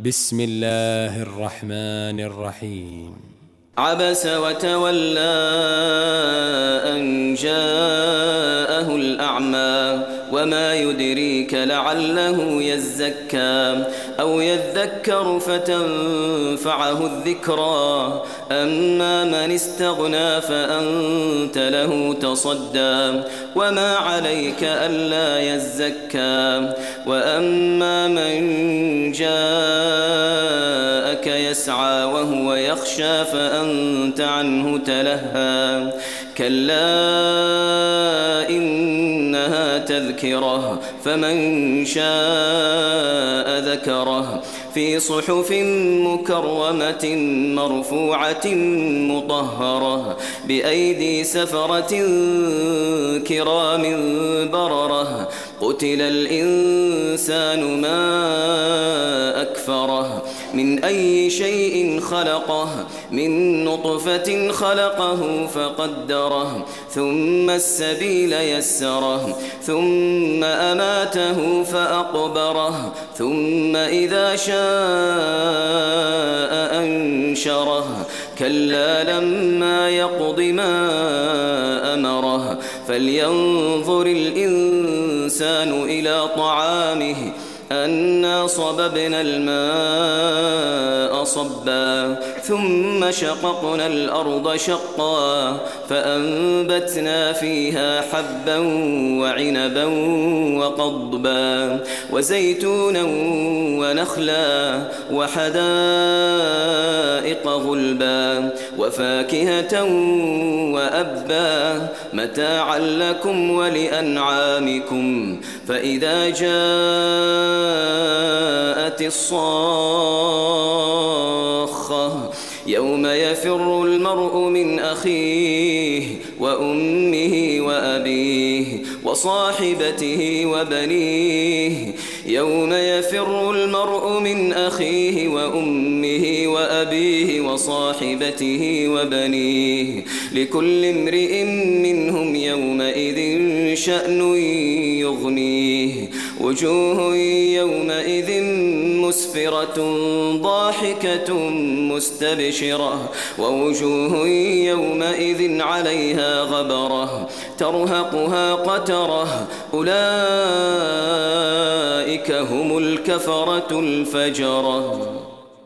بسم الله الرحمن الرحيم. عبس وتولى أن جاءه الأعمى وما يدريك لعله يزكى أو يذكر فتنفعه الذكرى أما من استغنى فأنت له تصدى وما عليك ألا يزكى وأما من جاءك يسعى وهو يخشى فأنت عنه تلهى كلا إنها تذكرة فمن شاء ذكره في صحف مكرمة مرفوعة مطهرة بأيدي سفرة كرام بررة قتل الإنسان ما أكفره من أي شيء خلقه من نطفة خلقه فقدره ثم السبيل يسره ثم أماته فأقبره ثم إذا شاء أنشره كلا لما يقض ما أمره فلينظر الإنسان إلى طعامه أنا صببنا الماء صبا ثم شققنا الأرض شقا فأنبتنا فيها حبا وعنبا وقضبا وزيتونا ونخلا وحدائق غلبا وفاكهة وأبا متاعا لكم ولأنعامكم فإذا جاءت الصاخة يوم يفر المرء من أخيه وأمه وأبيه وصاحبته وبنيه يوم يفر المرء من أخيه وأمه وأبيه وصاحبته وبنيه لكل امرئ منهم يومئذ شأن يغنيه وجوه يومئذ مسفرة ضاحكة مستبشرة ووجوه يومئذ عليها غبرة ترهقها قترة أولئك هم الكفرة الفجرة.